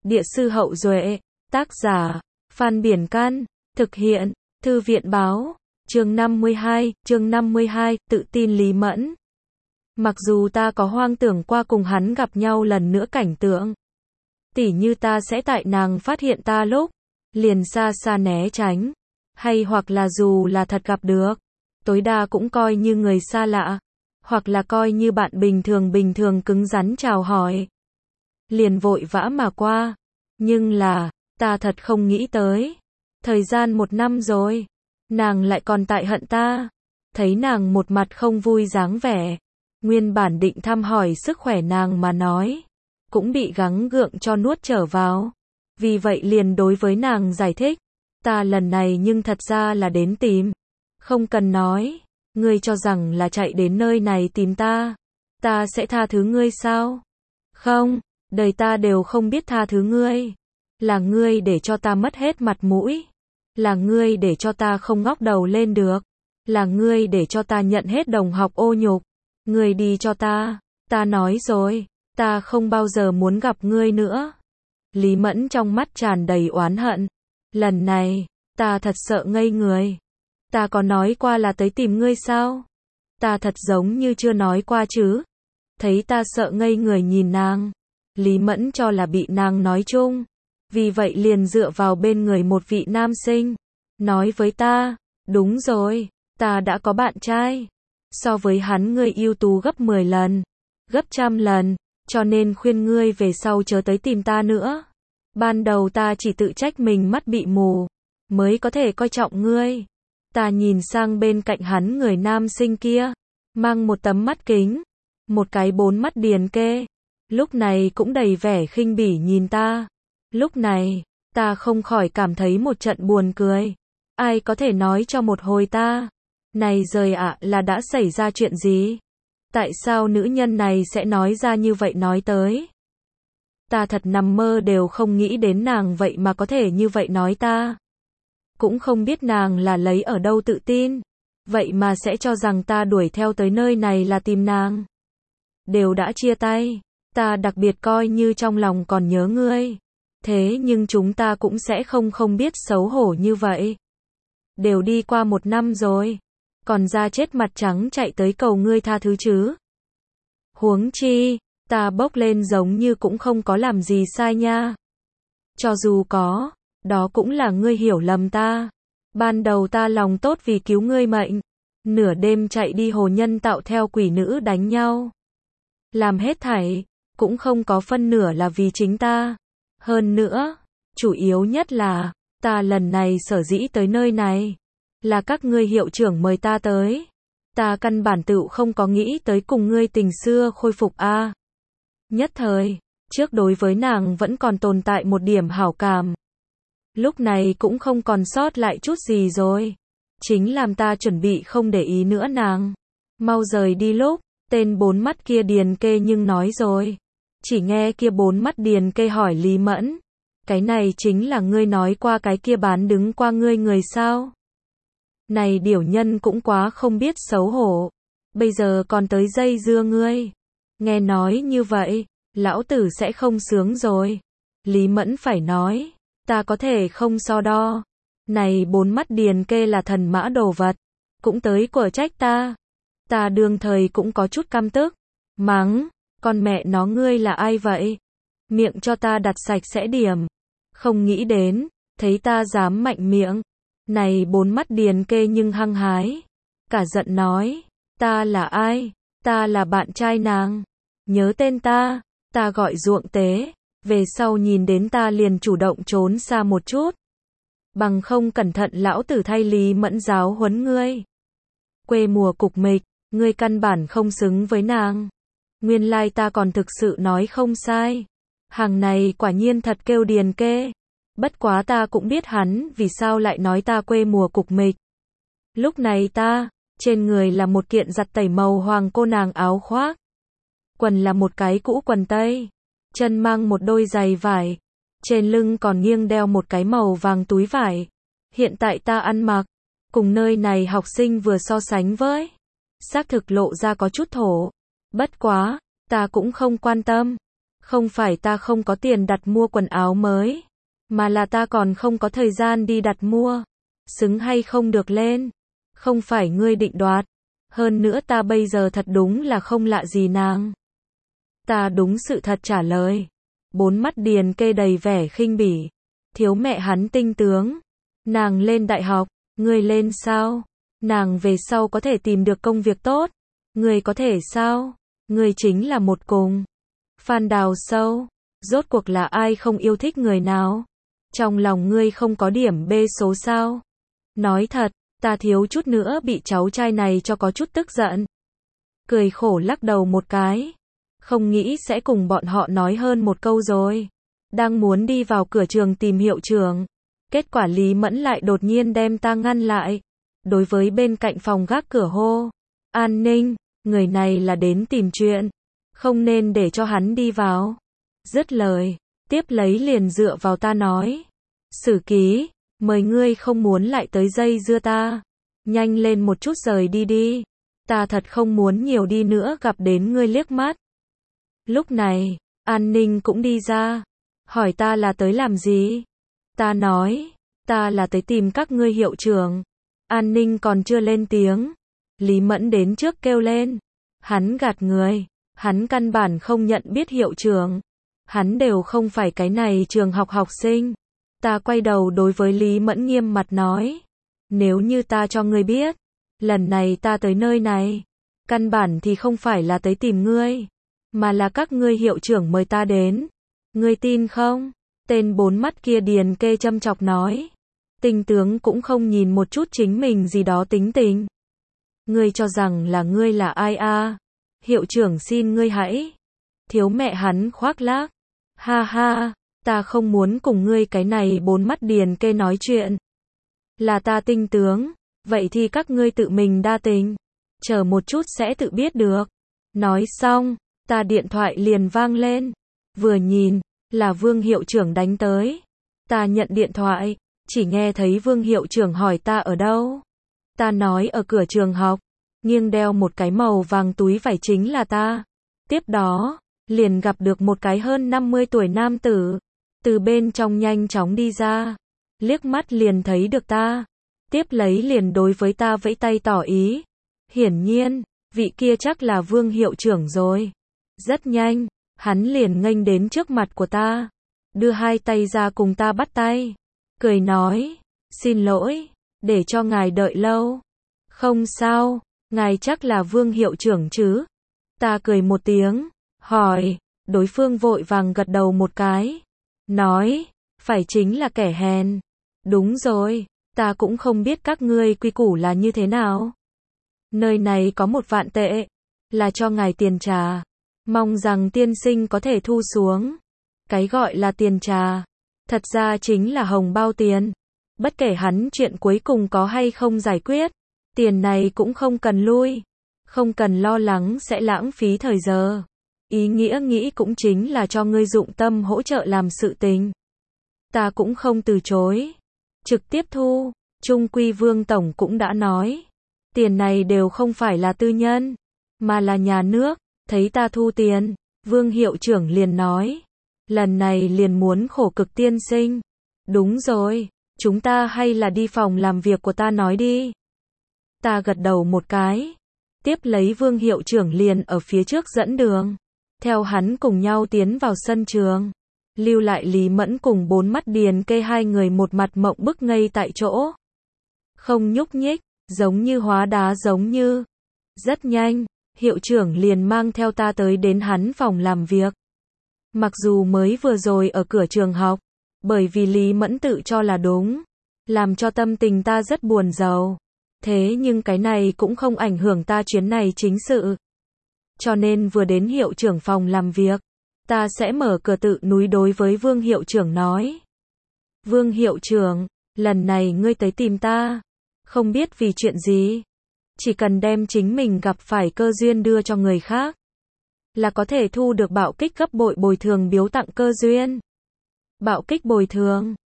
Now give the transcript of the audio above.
Địa sư Hậu Duệ, tác giả, Phan Biển Can, thực hiện, Thư viện Báo, chương 52, tự tin Lý Mẫn. Mặc dù ta có hoang tưởng qua cùng hắn gặp nhau lần nữa cảnh tượng, tỉ như ta sẽ tại nàng phát hiện ta lúc, liền xa xa né tránh, hay hoặc là dù là thật gặp được, tối đa cũng coi như người xa lạ, hoặc là coi như bạn bình thường cứng rắn chào hỏi, liền vội vã mà qua. Nhưng là, ta thật không nghĩ tới, thời gian 1 năm rồi, nàng lại còn tại hận ta. Thấy nàng một mặt không vui dáng vẻ, nguyên bản định thăm hỏi sức khỏe nàng mà nói, cũng bị gắng gượng cho nuốt trở vào. Vì vậy liền đối với nàng giải thích, ta lần này nhưng thật ra là đến tìm. Không cần nói, ngươi cho rằng là chạy đến nơi này tìm ta sẽ tha thứ ngươi sao? Không, đời ta đều không biết tha thứ ngươi. Là ngươi để cho ta mất hết mặt mũi. Là ngươi để cho ta không ngóc đầu lên được. Là ngươi để cho ta nhận hết đồng học ô nhục. Ngươi đi cho ta nói rồi, ta không bao giờ muốn gặp ngươi nữa. Lý Mẫn trong mắt tràn đầy oán hận. Lần này, ta thật sợ ngây người. Ta có nói qua là tới tìm ngươi sao? Ta thật giống như chưa nói qua chứ. Thấy ta sợ ngây người nhìn nàng, Lý Mẫn cho là bị nàng nói chung. Vì vậy liền dựa vào bên người một vị nam sinh, nói với ta, đúng rồi, ta đã có bạn trai. So với hắn ngươi ưu tú gấp 10 lần, gấp 100 lần, cho nên khuyên ngươi về sau chớ tới tìm ta nữa. Ban đầu ta chỉ tự trách mình mắt bị mù, mới có thể coi trọng ngươi. Ta nhìn sang bên cạnh hắn người nam sinh kia, mang một tấm mắt kính, một cái 4 mắt điền kê. Lúc này cũng đầy vẻ khinh bỉ nhìn ta. Lúc này, ta không khỏi cảm thấy một trận buồn cười. Ai có thể nói cho một hồi ta? Này giời ạ, là đã xảy ra chuyện gì? Tại sao nữ nhân này sẽ nói ra như vậy nói tới? Ta thật nằm mơ đều không nghĩ đến nàng vậy mà có thể như vậy nói ta. Cũng không biết nàng là lấy ở đâu tự tin, vậy mà sẽ cho rằng ta đuổi theo tới nơi này là tìm nàng. Đều đã chia tay, ta đặc biệt coi như trong lòng còn nhớ ngươi. Thế nhưng chúng ta cũng sẽ không biết xấu hổ như vậy. Đều đi qua 1 năm rồi, còn da chết mặt trắng chạy tới cầu ngươi tha thứ chứ. Huống chi, ta bốc lên giống như cũng không có làm gì sai nha. Cho dù có, đó cũng là ngươi hiểu lầm ta. Ban đầu ta lòng tốt vì cứu ngươi mệnh, nửa đêm chạy đi hồ nhân tạo theo quỷ nữ đánh nhau. Làm hết thảy, cũng không có phân nửa là vì chính ta. Hơn nữa, chủ yếu nhất là, ta lần này sở dĩ tới nơi này, là các ngươi hiệu trưởng mời ta tới. Ta căn bản tựu không có nghĩ tới cùng ngươi tình xưa khôi phục a. Nhất thời, trước đối với nàng vẫn còn tồn tại một điểm hảo cảm. Lúc này cũng không còn sót lại chút gì rồi. Chính làm ta chuẩn bị không để ý nữa nàng. Mau rời đi lúc, tên 4 mắt kia điền kê nhưng nói rồi. Chỉ nghe kia 4 mắt điền kê hỏi Lý Mẫn. Cái này chính là ngươi nói qua cái kia bán đứng qua ngươi người sao? Này điểu nhân cũng quá không biết xấu hổ. Bây giờ còn tới dây dưa ngươi. Nghe nói như vậy, lão tử sẽ không sướng rồi. Lý Mẫn phải nói, ta có thể không so đo. Này 4 mắt điền kê là thần mã đồ vật, cũng tới của trách ta. Ta đương thời cũng có chút căm tức, mắng, con mẹ nó ngươi là ai vậy? Miệng cho ta đặt sạch sẽ điểm. Không nghĩ đến, thấy ta dám mạnh miệng. Này 4 mắt điền kê nhưng hăng hái. Cả giận nói, ta là ai? Ta là bạn trai nàng. Nhớ tên ta gọi Ruộng Tế. Về sau nhìn đến ta liền chủ động trốn xa một chút. Bằng không cẩn thận lão tử thay Lý Mẫn giáo huấn ngươi. Quê mùa cục mịch, ngươi căn bản không xứng với nàng. Nguyên lai ta còn thực sự nói không sai. Hàng này quả nhiên thật kêu điền kê. Bất quá ta cũng biết hắn vì sao lại nói ta quê mùa cục mịch. Lúc này ta, trên người là một kiện giặt tẩy màu hoàng cô nàng áo khoác. Quần là một cái cũ quần tây. Chân mang một đôi giày vải. Trên lưng còn nghiêng đeo một cái màu vàng túi vải. Hiện tại ta ăn mặc, cùng nơi này học sinh vừa so sánh với. Xác thực lộ ra có chút thổ. Bất quá, ta cũng không quan tâm. Không phải ta không có tiền đặt mua quần áo mới, mà là ta còn không có thời gian đi đặt mua. Xứng hay không được lên, không phải ngươi định đoạt. Hơn nữa ta bây giờ thật đúng là không lạ gì nàng. Ta đúng sự thật trả lời. Bốn mắt Điền Kê đầy vẻ khinh bỉ. Thiếu mẹ hắn tinh tướng. Nàng lên đại học, ngươi lên sao? Nàng về sau có thể tìm được công việc tốt. Ngươi có thể sao? Ngươi chính là một cùng. Phan đào sâu. Rốt cuộc là ai không yêu thích người nào? Trong lòng ngươi không có điểm B số sao? Nói thật, ta thiếu chút nữa bị cháu trai này cho có chút tức giận. Cười khổ lắc đầu một cái. Không nghĩ sẽ cùng bọn họ nói hơn một câu rồi. Đang muốn đi vào cửa trường tìm hiệu trưởng. Kết quả Lý Mẫn lại đột nhiên đem ta ngăn lại. Đối với bên cạnh phòng gác cửa hô. An ninh, người này là đến tìm chuyện. Không nên để cho hắn đi vào. Dứt lời, tiếp lấy liền dựa vào ta nói. Sử ký, mời ngươi không muốn lại tới dây dưa ta. Nhanh lên một chút rời đi đi. Ta thật không muốn nhiều đi nữa gặp đến ngươi liếc mắt. Lúc này, An ninh cũng đi ra. Hỏi ta là tới làm gì? Ta nói, ta là tới tìm các ngươi hiệu trưởng. An ninh còn chưa lên tiếng. Lý Mẫn đến trước kêu lên. Hắn gạt người. Hắn căn bản không nhận biết hiệu trưởng. Hắn đều không phải cái này trường học học sinh. Ta quay đầu đối với Lý Mẫn nghiêm mặt nói. Nếu như ta cho ngươi biết, lần này ta tới nơi này, căn bản thì không phải là tới tìm ngươi, mà là các ngươi hiệu trưởng mời ta đến. Ngươi tin không? Tên bốn mắt kia Điền Kê châm chọc nói. Tinh tướng cũng không nhìn một chút chính mình gì đó tính tình. Ngươi cho rằng là ngươi là ai a? Hiệu trưởng xin ngươi hãy. Thiếu mẹ hắn khoác lác. Ha ha, ta không muốn cùng ngươi cái này bốn mắt Điền Kê nói chuyện. Là ta tinh tướng, vậy thì các ngươi tự mình đa tình. Chờ một chút sẽ tự biết được. Nói xong, ta điện thoại liền vang lên. Vừa nhìn, là Vương hiệu trưởng đánh tới. Ta nhận điện thoại, chỉ nghe thấy Vương hiệu trưởng hỏi ta ở đâu. Ta nói ở cửa trường học, nghiêng đeo một cái màu vàng túi vải chính là ta. Tiếp đó, liền gặp được một cái hơn 50 tuổi nam tử. Từ bên trong nhanh chóng đi ra. Liếc mắt liền thấy được ta. Tiếp lấy liền đối với ta vẫy tay tỏ ý. Hiển nhiên, vị kia chắc là Vương hiệu trưởng rồi. Rất nhanh, hắn liền nghênh đến trước mặt của ta. Đưa hai tay ra cùng ta bắt tay. Cười nói, xin lỗi, để cho ngài đợi lâu. Không sao, ngài chắc là Vương hiệu trưởng chứ. Ta cười một tiếng, hỏi, đối phương vội vàng gật đầu một cái. Nói, phải chính là kẻ hèn. Đúng rồi, ta cũng không biết các ngươi quy củ là như thế nào. Nơi này có 1 vạn tệ, là cho ngài tiền trà. Mong rằng tiên sinh có thể thu xuống. Cái gọi là tiền trà, thật ra chính là hồng bao tiền. Bất kể hắn chuyện cuối cùng có hay không giải quyết, tiền này cũng không cần lui. Không cần lo lắng sẽ lãng phí thời giờ. Ý nghĩa nghĩ cũng chính là cho ngươi dụng tâm hỗ trợ làm sự tình. Ta cũng không từ chối. Trực tiếp thu, chung quy Vương Tổng cũng đã nói. Tiền này đều không phải là tư nhân, mà là nhà nước. Thấy ta thu tiền, Vương hiệu trưởng liền nói. Lần này liền muốn khổ cực tiên sinh. Đúng rồi, chúng ta hay là đi phòng làm việc của ta nói đi. Ta gật đầu một cái. Tiếp lấy Vương hiệu trưởng liền ở phía trước dẫn đường. Theo hắn cùng nhau tiến vào sân trường. Lưu lại Lý Mẫn cùng bốn mắt Điền Kê hai người một mặt mộng bức ngây tại chỗ. Không nhúc nhích, giống như hóa đá giống như. Rất nhanh, hiệu trưởng liền mang theo ta tới đến hắn phòng làm việc. Mặc dù mới vừa rồi ở cửa trường học, bởi vì Lý Mẫn tự cho là đúng, làm cho tâm tình ta rất buồn rầu. Thế nhưng cái này cũng không ảnh hưởng ta chuyến này chính sự. Cho nên vừa đến hiệu trưởng phòng làm việc, ta sẽ mở cửa tự núi đối với Vương hiệu trưởng nói. Vương hiệu trưởng, lần này ngươi tới tìm ta, không biết vì chuyện gì. Chỉ cần đem chính mình gặp phải cơ duyên đưa cho người khác, là có thể thu được bạo kích gấp bội bồi thường biếu tặng cơ duyên. Bạo kích bồi thường.